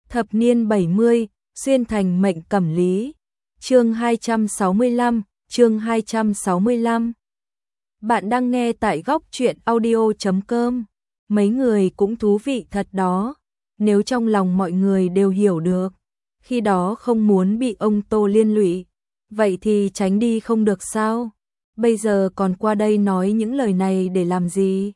Thập niên 70, xuyên thành mệnh cẩm lý. Chương 265, chương 265. Bạn đang nghe tại góc truyện audio.com. Mấy người cũng thú vị thật đó. Nếu trong lòng mọi người đều hiểu được, khi đó không muốn bị ông Tô liên lụy, vậy thì tránh đi không được sao? Bây giờ còn qua đây nói những lời này để làm gì?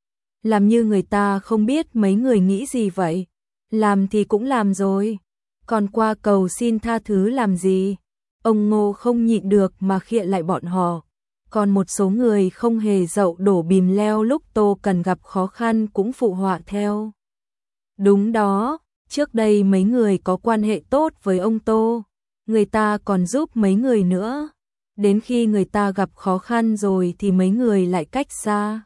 Làm như người ta không biết mấy người nghĩ gì vậy? Làm thì cũng làm rồi, còn qua cầu xin tha thứ làm gì? Ông Ngô không nhịn được mà khịa lại bọn họ. Còn một số người không hề dậu đổ bìm leo lúc Tô Cần gặp khó khăn cũng phụ họa theo. Đúng đó, trước đây mấy người có quan hệ tốt với ông Tô, người ta còn giúp mấy người nữa. Đến khi người ta gặp khó khăn rồi thì mấy người lại cách xa.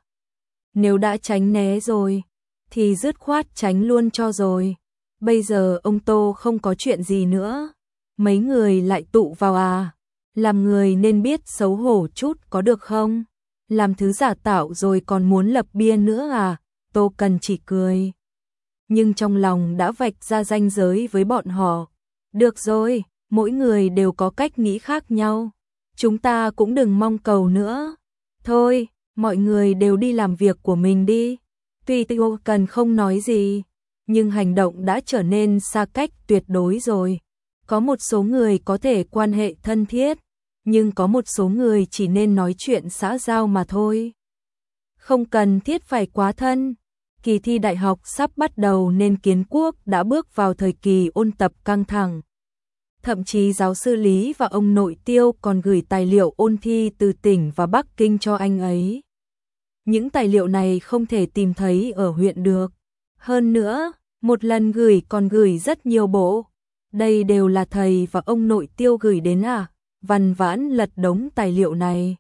Nếu đã tránh né rồi, thì dứt khoát tránh luôn cho rồi. Bây giờ ông Tô không có chuyện gì nữa, mấy người lại tụ vào à? Làm người nên biết xấu hổ chút có được không? Làm thứ giả tạo rồi còn muốn lập bia nữa à? Tô Cần chỉ cười, nhưng trong lòng đã vạch ra ranh giới với bọn họ. Được rồi, mỗi người đều có cách nghĩ khác nhau, chúng ta cũng đừng mong cầu nữa. Thôi, mọi người đều đi làm việc của mình đi. Tuy Tô Cần không nói gì, nhưng hành động đã trở nên xa cách tuyệt đối rồi. Có một số người có thể quan hệ thân thiết, nhưng có một số người chỉ nên nói chuyện xã giao mà thôi. Không cần thiết phải quá thân. Kỳ thi đại học sắp bắt đầu nên Kiến Quốc đã bước vào thời kỳ ôn tập căng thẳng. Thậm chí giáo sư Lý và ông nội Tiêu còn gửi tài liệu ôn thi từ tỉnh và Bắc Kinh cho anh ấy. Những tài liệu này không thể tìm thấy ở huyện được. Hơn nữa, một lần gửi còn gửi rất nhiều bộ. Đây đều là thầy và ông nội Tiêu gửi đến à? Văn Vãn lật đống tài liệu này.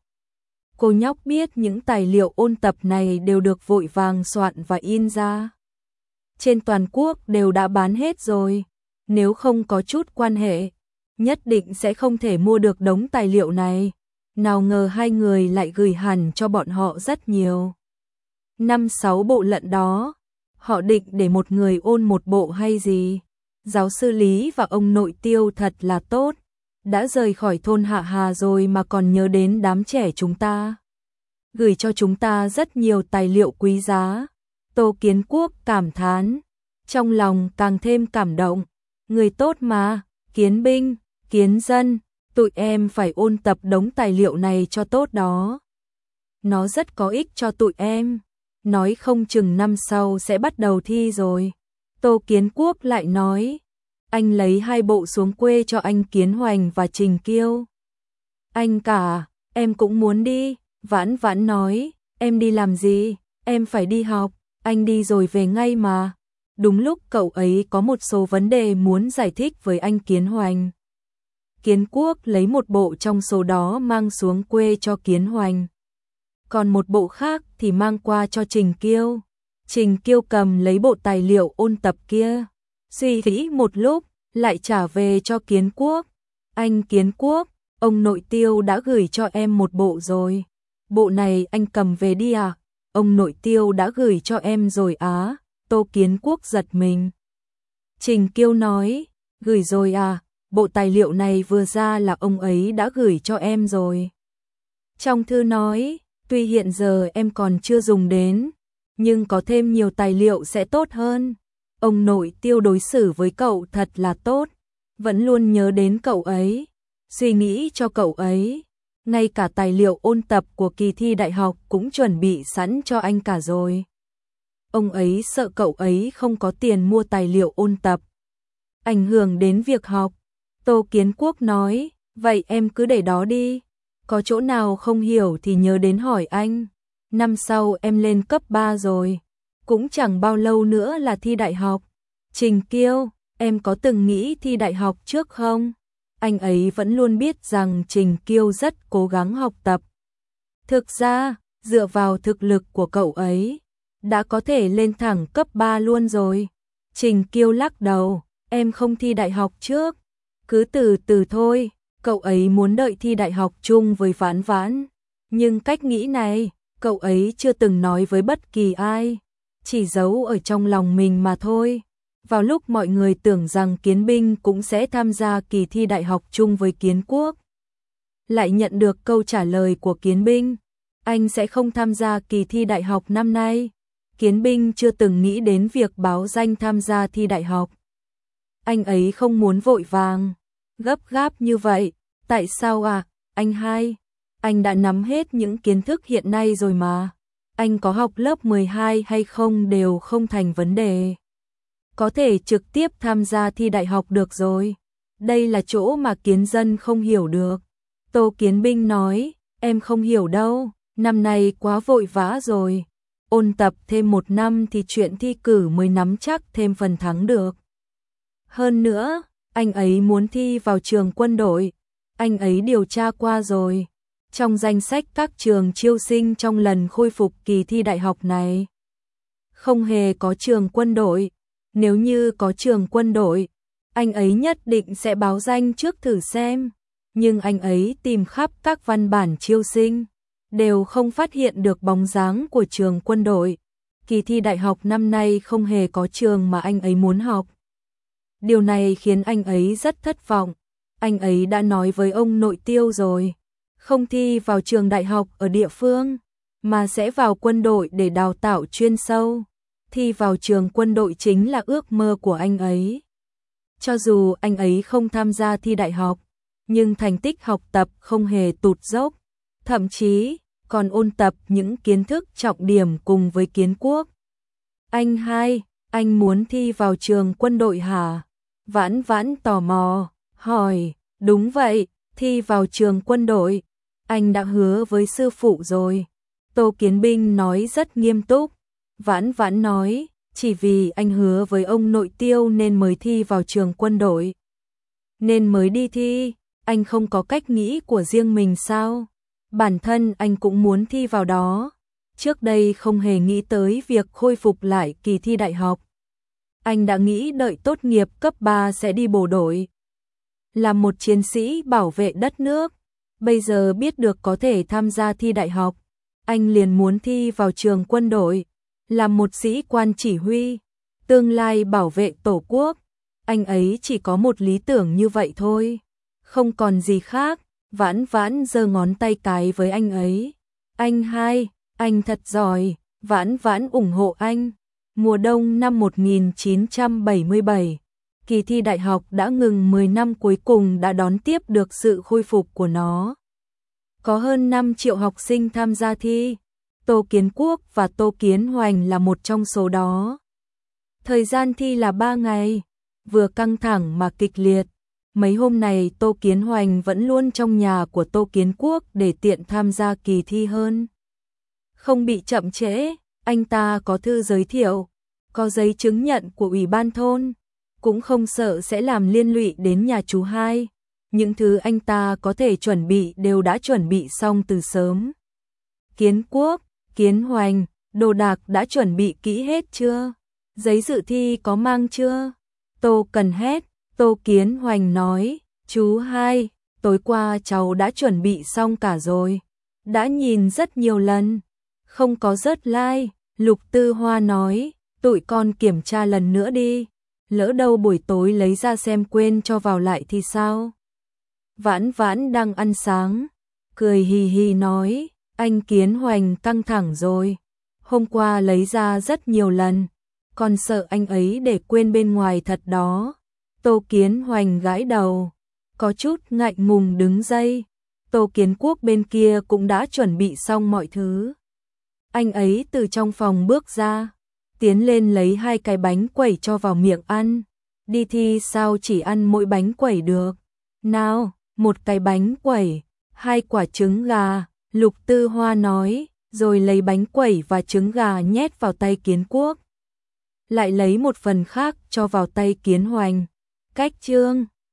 Cô nhóc biết những tài liệu ôn tập này đều được vội vàng soạn và in ra. Trên toàn quốc đều đã bán hết rồi. Nếu không có chút quan hệ, nhất định sẽ không thể mua được đống tài liệu này. Nào ngờ hai người lại gửi hẳn cho bọn họ rất nhiều. 5-6 bộ lận đó. Họ định để một người ôn một bộ hay gì? Giáo sư Lý và ông nội Tiêu thật là tốt. Đã rời khỏi thôn Hạ Hà rồi mà còn nhớ đến đám trẻ chúng ta. Gửi cho chúng ta rất nhiều tài liệu quý giá. Tô Kiến Quốc cảm thán, trong lòng càng thêm cảm động. Người tốt mà, Kiến binh, Kiến dân, tụi em phải ôn tập đống tài liệu này cho tốt đó. Nó rất có ích cho tụi em. Nói không chừng năm sau sẽ bắt đầu thi rồi. Tô Kiến Quốc lại nói, anh lấy 2 bộ xuống quê cho anh Kiến Hoành và Trình Kiêu. Anh cả, em cũng muốn đi. Vãn Vãn nói, em đi làm gì? Em phải đi học, anh đi rồi về ngay mà. Đúng lúc cậu ấy có một số vấn đề muốn giải thích với anh Kiến Hoành. Kiến Quốc lấy một bộ trong số đó mang xuống quê cho Kiến Hoành. Còn một bộ khác thì mang qua cho Trình Kiêu. Trình Kiêu cầm lấy bộ tài liệu ôn tập kia, suy nghĩ một lúc, lại trả về cho Kiến Quốc. Anh Kiến Quốc, ông nội Tiêu đã gửi cho em một bộ rồi. Bộ này anh cầm về đi à? Ông nội Tiêu đã gửi cho em rồi á? Tô Kiến Quốc giật mình. Trình Kiêu nói, gửi rồi à? Bộ tài liệu này vừa ra là ông ấy đã gửi cho em rồi. Trong thư nói, tuy hiện giờ em còn chưa dùng đến, nhưng có thêm nhiều tài liệu sẽ tốt hơn. Ông nội Tiêu đối xử với cậu thật là tốt, vẫn luôn nhớ đến cậu ấy, suy nghĩ cho cậu ấy. Ngay cả tài liệu ôn tập của kỳ thi đại học cũng chuẩn bị sẵn cho anh cả rồi. Ông ấy sợ cậu ấy không có tiền mua tài liệu ôn tập, ảnh hưởng đến việc học. Tô Kiến Quốc nói, vậy em cứ để đó đi. Có chỗ nào không hiểu thì nhớ đến hỏi anh. Năm sau em lên cấp 3 rồi, cũng chẳng bao lâu nữa là thi đại học. Trình Kiêu, em có từng nghĩ thi đại học trước không? Anh ấy vẫn luôn biết rằng Trình Kiêu rất cố gắng học tập. Thực ra, dựa vào thực lực của cậu ấy, đã có thể lên thẳng cấp 3 luôn rồi. Trình Kiêu lắc đầu, em không thi đại học trước. Cứ từ từ thôi, cậu ấy muốn đợi thi đại học chung với Vãn Vãn. Nhưng cách nghĩ này, cậu ấy chưa từng nói với bất kỳ ai, chỉ giấu ở trong lòng mình mà thôi. Vào lúc mọi người tưởng rằng Kiến Binh cũng sẽ tham gia kỳ thi đại học chung với Kiến Quốc, lại nhận được câu trả lời của Kiến Binh, anh sẽ không tham gia kỳ thi đại học năm nay. Kiến Binh chưa từng nghĩ đến việc báo danh tham gia thi đại học. Anh ấy không muốn vội vàng, gấp gáp như vậy. Tại sao à, anh hai? Anh đã nắm hết những kiến thức hiện nay rồi mà. Anh có học lớp 12 hay không đều không thành vấn đề. Có thể trực tiếp tham gia thi đại học được rồi. Đây là chỗ mà Kiến Dân không hiểu được. Tô Kiến Binh nói, em không hiểu đâu, năm nay quá vội vã rồi. Ôn tập thêm 1 năm thì chuyện thi cử mới nắm chắc thêm phần thắng được. Hơn nữa, anh ấy muốn thi vào trường quân đội. Anh ấy điều tra qua rồi. Trong danh sách các trường chiêu sinh trong lần khôi phục kỳ thi đại học này, không hề có trường quân đội. Nếu như có trường quân đội, anh ấy nhất định sẽ báo danh trước thử xem. Nhưng anh ấy tìm khắp các văn bản chiêu sinh, đều không phát hiện được bóng dáng của trường quân đội. Kỳ thi đại học năm nay không hề có trường mà anh ấy muốn học. Điều này khiến anh ấy rất thất vọng. Anh ấy đã nói với ông nội Tiêu rồi, không thi vào trường đại học ở địa phương, mà sẽ vào quân đội để đào tạo chuyên sâu. Thi vào trường quân đội chính là ước mơ của anh ấy. Cho dù anh ấy không tham gia thi đại học, nhưng thành tích học tập không hề tụt dốc, thậm chí còn ôn tập những kiến thức trọng điểm cùng với Kiến Quốc. Anh hai, anh muốn thi vào trường quân đội hả? Vãn Vãn tò mò, hỏi, đúng vậy, thi vào trường quân đội. Anh đã hứa với sư phụ rồi. Tô Kiến Binh nói rất nghiêm túc. Vãn Vãn nói, chỉ vì anh hứa với ông nội Tiêu nên mới thi vào trường quân đội. Nên mới đi thi, anh không có cách nghĩ của riêng mình sao? Bản thân anh cũng muốn thi vào đó. Trước đây không hề nghĩ tới việc khôi phục lại kỳ thi đại học. Anh đã nghĩ đợi tốt nghiệp cấp 3 sẽ đi bộ đội, làm một chiến sĩ bảo vệ đất nước. Bây giờ biết được có thể tham gia thi đại học, anh liền muốn thi vào trường quân đội, làm một sĩ quan chỉ huy, tương lai bảo vệ Tổ quốc. Anh ấy chỉ có một lý tưởng như vậy thôi, không còn gì khác. Vãn Vãn giơ ngón tay cái với anh ấy. Anh hai, anh thật giỏi. Vãn Vãn ủng hộ anh. Mùa đông năm 1977, kỳ thi đại học đã ngừng 10 năm cuối cùng đã đón tiếp được sự khôi phục của nó. Có hơn 5 triệu học sinh tham gia thi. Tô Kiến Quốc và Tô Kiến Hoành là một trong số đó. Thời gian thi là 3 ngày, vừa căng thẳng mà kịch liệt. Mấy hôm này Tô Kiến Hoành vẫn luôn trong nhà của Tô Kiến Quốc để tiện tham gia kỳ thi hơn. Không bị chậm trễ, anh ta có thư giới thiệu, có giấy chứng nhận của ủy ban thôn, cũng không sợ sẽ làm liên lụy đến nhà chú hai. Những thứ anh ta có thể chuẩn bị đều đã chuẩn bị xong từ sớm. Kiến Quốc, Kiến Hoành, đồ đạc đã chuẩn bị kỹ hết chưa? Giấy dự thi có mang chưa? Tô Cần hét. Tô Kiến Hoành nói, chú hai, tối qua cháu đã chuẩn bị xong cả rồi. Đã nhìn rất nhiều lần, không có rớt like. Lục Tư Hoa nói, tụi con kiểm tra lần nữa đi. Lỡ đâu buổi tối lấy ra xem quên cho vào lại thì sao? Vãn Vãn đang ăn sáng, cười hì hì nói, anh Kiến Hoành căng thẳng rồi. Hôm qua lấy ra rất nhiều lần, còn sợ anh ấy để quên bên ngoài thật đó. Tô Kiến Hoành gãi đầu, có chút ngại ngùng đứng dậy. Tô Kiến Quốc bên kia cũng đã chuẩn bị xong mọi thứ. Anh ấy từ trong phòng bước ra, tiến lên lấy 2 cái bánh quẩy cho vào miệng ăn. Đi thi sao chỉ ăn mỗi bánh quẩy được? Nào, 1 cái bánh quẩy, 2 quả trứng gà, Lục Tư Hoa nói, rồi lấy bánh quẩy và trứng gà nhét vào tay Kiến Quốc. Lại lấy một phần khác cho vào tay Kiến Hoành. Cách chương